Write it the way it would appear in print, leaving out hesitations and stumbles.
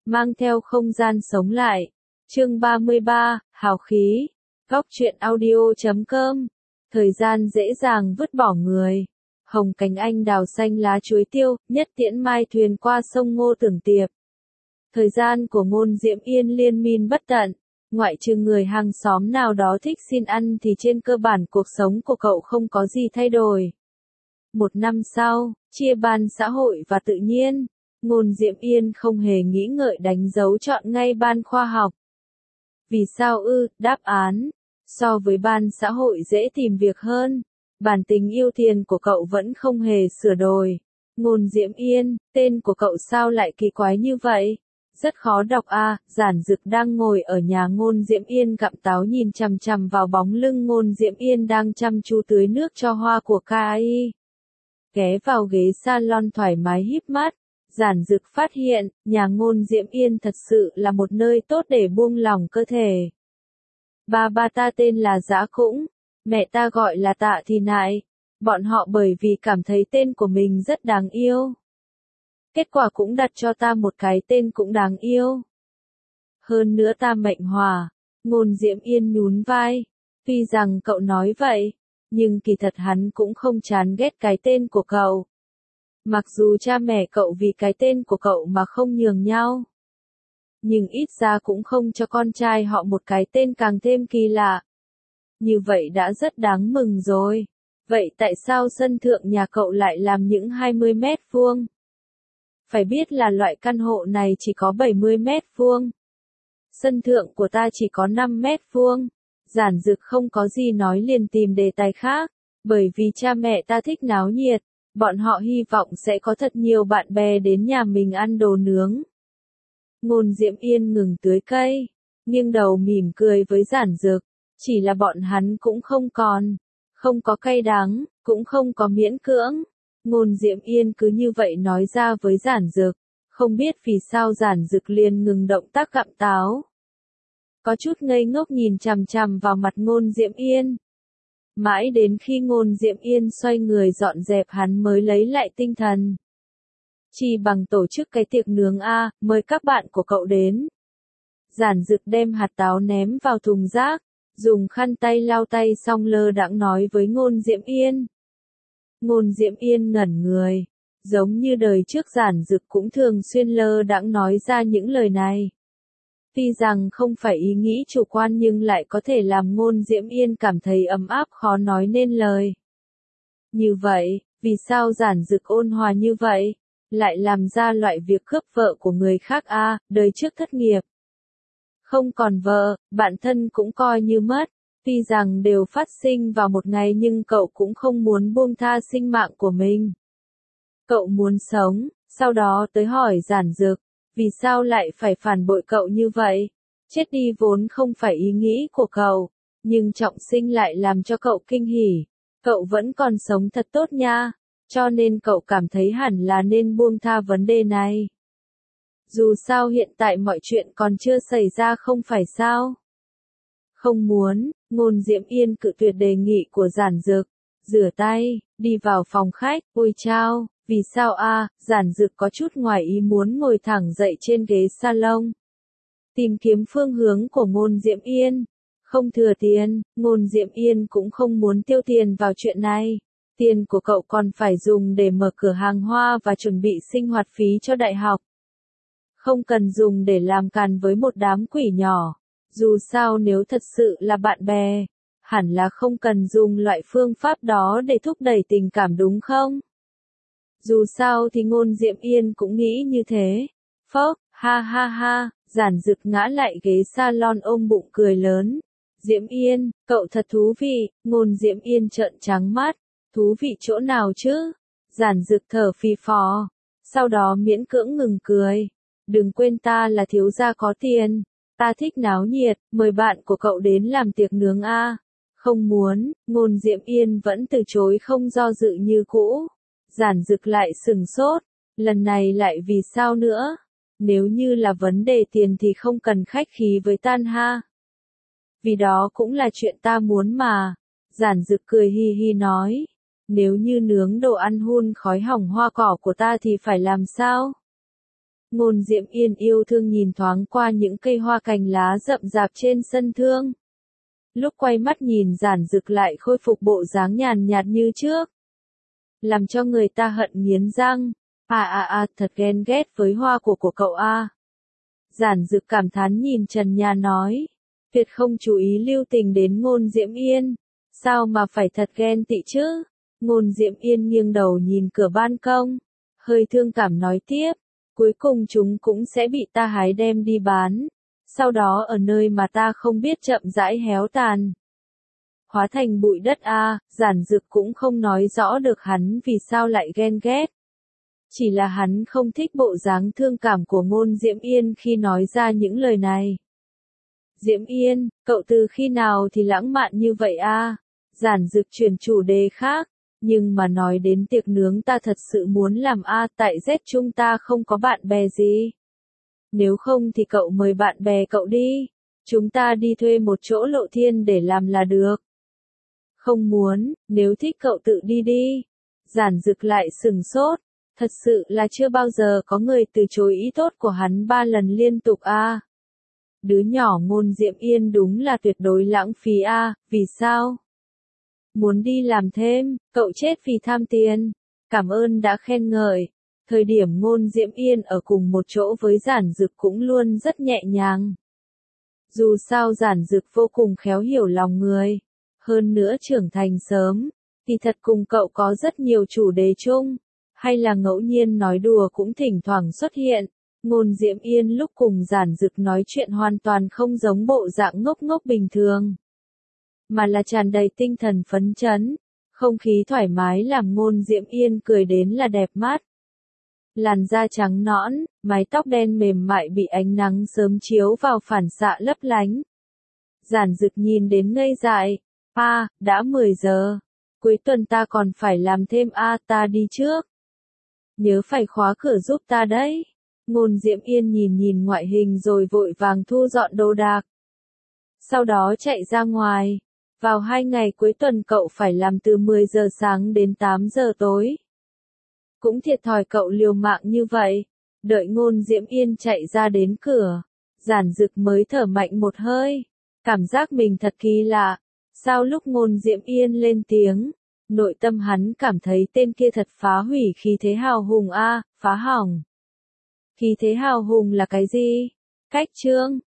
mang theo không gian sống lại. Chương 33, hào khí. Góc truyện audio.com. Thời gian dễ dàng vứt bỏ người. Hồng cánh anh đào xanh lá chuối tiêu, nhất tiễn mai thuyền qua sông Ngô Tưởng Tiệp. Thời gian của Ngôn Diễm Yên liên miên bất tận. Ngoại trừ người hàng xóm nào đó thích xin ăn thì trên cơ bản cuộc sống của cậu không có gì thay đổi. Một năm sau, chia ban xã hội và tự nhiên, Ngôn Diễm Yên không hề nghĩ ngợi đánh dấu chọn ngay ban khoa học. Vì sao ư? Đáp án. So với ban xã hội dễ tìm việc hơn, bản tính yêu tiền của cậu vẫn không hề sửa đổi. Ngôn Diễm Yên, tên của cậu sao lại kỳ quái như vậy? Rất khó đọc a. Giản Dực đang ngồi ở nhà Ngôn Diễm Yên gặm táo nhìn chằm chằm vào bóng lưng Ngôn Diễm Yên đang chăm chú tưới nước cho hoa của Kai. Ghé vào ghế salon thoải mái híp mắt, Giản Dực phát hiện, nhà Ngôn Diễm Yên thật sự là một nơi tốt để buông lỏng cơ thể. Ba ta tên là Dã Cũng, mẹ ta gọi là Tạ Thì Nại. Bọn họ bởi vì cảm thấy tên của mình rất đáng yêu. Kết quả cũng đặt cho ta một cái tên cũng đáng yêu. Hơn nữa ta mệnh hòa. Ngôn Diễm Yên nhún vai. Tuy rằng cậu nói vậy, nhưng kỳ thật hắn cũng không chán ghét cái tên của cậu. Mặc dù cha mẹ cậu vì cái tên của cậu mà không nhường nhau, nhưng ít ra cũng không cho con trai họ một cái tên càng thêm kỳ lạ. Như vậy đã rất đáng mừng rồi. Vậy tại sao sân thượng nhà cậu lại làm những 20 mét vuông? Phải biết là loại căn hộ này chỉ có 70 mét vuông. Sân thượng của ta chỉ có 5 mét vuông. Giản Dực không có gì nói liền tìm đề tài khác, bởi vì cha mẹ ta thích náo nhiệt, bọn họ hy vọng sẽ có thật nhiều bạn bè đến nhà mình ăn đồ nướng. Ngôn Diễm Yên ngừng tưới cây, nghiêng đầu mỉm cười với Giản Dực, chỉ là bọn hắn cũng không có cay đắng, cũng không có miễn cưỡng. Ngôn Diễm Yên cứ như vậy nói ra với Giản Dực, không biết vì sao Giản Dực liền ngừng động tác gặm táo. Có chút ngây ngốc nhìn chằm chằm vào mặt Ngôn Diễm Yên. Mãi đến khi Ngôn Diễm Yên xoay người dọn dẹp hắn mới lấy lại tinh thần. Chỉ bằng tổ chức cái tiệc nướng a, mời các bạn của cậu đến. Giản Dực đem hạt táo ném vào thùng rác, dùng khăn tay lau tay xong lơ đãng nói với Ngôn Diễm Yên. Ngôn Diễm Yên ngẩn người, giống như đời trước Giản Dực cũng thường xuyên lơ đãng nói ra những lời này. Tuy rằng không phải ý nghĩ chủ quan nhưng lại có thể làm Ngôn Diễm Yên cảm thấy ấm áp khó nói nên lời. Như vậy, vì sao Giản Dực ôn hòa như vậy, lại làm ra loại việc cướp vợ của người khác a? Đời trước thất nghiệp, không còn vợ, bạn thân cũng coi như mất. Tuy rằng đều phát sinh vào một ngày nhưng cậu cũng không muốn buông tha sinh mạng của mình. Cậu muốn sống, sau đó tới hỏi Giản Dực, vì sao lại phải phản bội cậu như vậy? Chết đi vốn không phải ý nghĩ của cậu, nhưng trọng sinh lại làm cho cậu kinh hỉ. Cậu vẫn còn sống thật tốt nha, cho nên cậu cảm thấy hẳn là nên buông tha vấn đề này. Dù sao hiện tại mọi chuyện còn chưa xảy ra không phải sao? Không muốn. Ngôn Diễm Yên cự tuyệt đề nghị của Giản Dực, rửa tay, đi vào phòng khách. Ôi chao, vì sao a? Giản Dực có chút ngoài ý muốn ngồi thẳng dậy trên ghế salon, tìm kiếm phương hướng của Ngôn Diễm Yên. Không thừa tiền, Ngôn Diễm Yên cũng không muốn tiêu tiền vào chuyện này. Tiền của cậu còn phải dùng để mở cửa hàng hoa và chuẩn bị sinh hoạt phí cho đại học. Không cần dùng để làm càn với một đám quỷ nhỏ. Dù sao nếu thật sự là bạn bè, hẳn là không cần dùng loại phương pháp đó để thúc đẩy tình cảm đúng không? Dù sao thì Ngôn Diễm Yên cũng nghĩ như thế. Phốc, ha ha ha, Giản Dực ngã lại ghế salon ôm bụng cười lớn. Diễm Yên, cậu thật thú vị. Ngôn Diễm Yên trợn trắng mắt. Thú vị chỗ nào chứ? Giản Dực thở phì phò, sau đó miễn cưỡng ngừng cười. Đừng quên ta là thiếu gia có tiền. Ta thích náo nhiệt, mời bạn của cậu đến làm tiệc nướng a. Không muốn. Ngôn Diễm Yên vẫn từ chối không do dự như cũ. Giản Dực lại sừng sốt, lần này lại vì sao nữa? Nếu như là vấn đề tiền thì không cần khách khí với Tan ha. Vì đó cũng là chuyện ta muốn mà. Giản Dực cười hi hi nói, nếu như nướng đồ ăn hun khói hỏng hoa cỏ của ta thì phải làm sao? Ngôn Diễm Yên yêu thương nhìn thoáng qua những cây hoa cành lá rậm rạp trên sân thượng. Lúc quay mắt nhìn Giản Dực lại khôi phục bộ dáng nhàn nhạt như trước. Làm cho người ta hận nghiến răng. Thật ghen ghét với hoa của cậu a. Giản Dực cảm thán nhìn Trần Nhà nói. Tuyệt không chú ý lưu tình đến Ngôn Diễm Yên. Sao mà phải thật ghen tị chứ? Ngôn Diễm Yên nghiêng đầu nhìn cửa ban công. Hơi thương cảm nói tiếp. Cuối cùng chúng cũng sẽ bị ta hái đem đi bán. Sau đó ở nơi mà ta không biết chậm rãi héo tàn. Hóa thành bụi đất a. Giản Dực cũng không nói rõ được hắn vì sao lại ghen ghét. Chỉ là hắn không thích bộ dáng thương cảm của Ngôn Diễm Yên khi nói ra những lời này. Diễm Yên, cậu từ khi nào thì lãng mạn như vậy a? Giản Dực chuyển chủ đề khác. Nhưng mà nói đến tiệc nướng ta thật sự muốn làm tại Z chúng ta không có bạn bè gì. Nếu không thì cậu mời bạn bè cậu đi. Chúng ta đi thuê một chỗ Lộ Thiên để làm là được. Không muốn, nếu thích cậu tự đi đi. Giản Dực lại sừng sốt. Thật sự là chưa bao giờ có người từ chối ý tốt của hắn 3 lần liên tục a. Đứa nhỏ Ngôn Diễm Yên đúng là tuyệt đối lãng phí a. Vì sao? Muốn đi làm thêm, cậu chết vì tham tiền. Cảm ơn đã khen ngợi. Thời điểm Ngôn Diễm Yên ở cùng một chỗ với Giản Dực cũng luôn rất nhẹ nhàng. Dù sao Giản Dực vô cùng khéo hiểu lòng người. Hơn nữa trưởng thành sớm, thì thật cùng cậu có rất nhiều chủ đề chung. Hay là ngẫu nhiên nói đùa cũng thỉnh thoảng xuất hiện. Ngôn Diễm Yên lúc cùng Giản Dực nói chuyện hoàn toàn không giống bộ dạng ngốc ngốc bình thường. Mà là tràn đầy tinh thần phấn chấn. Không khí thoải mái làm Ngôn Diễm Yên cười đến là đẹp mắt. Làn da trắng nõn, mái tóc đen mềm mại bị ánh nắng sớm chiếu vào phản xạ lấp lánh. Giản Dực nhìn đến ngây dại. Đã 10 giờ. Cuối tuần ta còn phải làm thêm ta đi trước. Nhớ phải khóa cửa giúp ta đấy. Ngôn Diễm Yên nhìn ngoại hình rồi vội vàng thu dọn đồ đạc. Sau đó chạy ra ngoài. Vào 2 ngày cuối tuần cậu phải làm từ 10 giờ sáng đến 8 giờ tối. Cũng thiệt thòi cậu liều mạng như vậy. Đợi Ngôn Diễm Yên chạy ra đến cửa. Giản Dực mới thở mạnh một hơi. Cảm giác mình thật kỳ lạ. Sao lúc Ngôn Diễm Yên lên tiếng, nội tâm hắn cảm thấy tên kia thật phá hủy khí thế hào hùng phá hỏng. Khí thế hào hùng là cái gì? Cách chương